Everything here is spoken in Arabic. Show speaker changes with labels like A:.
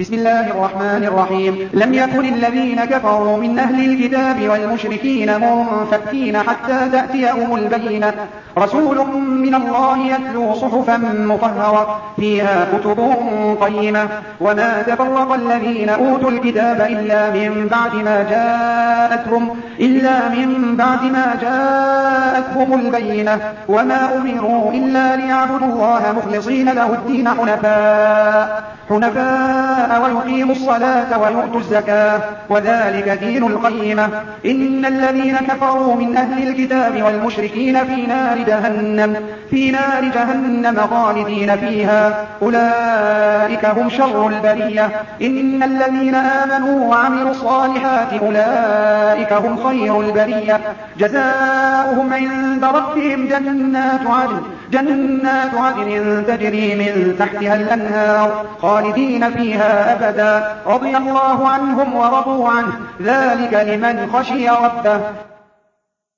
A: بسم الله الرحمن الرحيم. لم يكن الذين كفروا من أهل الكتاب والمشركين منفكين حتى تأتيهم البينة. رسول من الله يتلو صحفا مطهرة فيها كتب قيمة. وما تفرق الذين أوتوا الكتاب إلا من بعد ما جاءتهم البينة. وما أمروا إلا ليعبدوا الله مخلصين له الدين حنفاء ويقيموا الصلاة ويؤتوا الزكاة وذلك دين القيمة. إن الذين كفروا من أهل الكتاب والمشركين في نار جهنم خالدين فيها أولئك هم شر البرية. إن الذين آمنوا وعملوا الصالحات أولئك هم خير البرية. جزاؤهم عند ربهم جنات عدن تجري من تحتها الأنهار خالدين فيها أبدا. رضي الله عنهم ورضوا عنه ذلك لمن خشي ربه.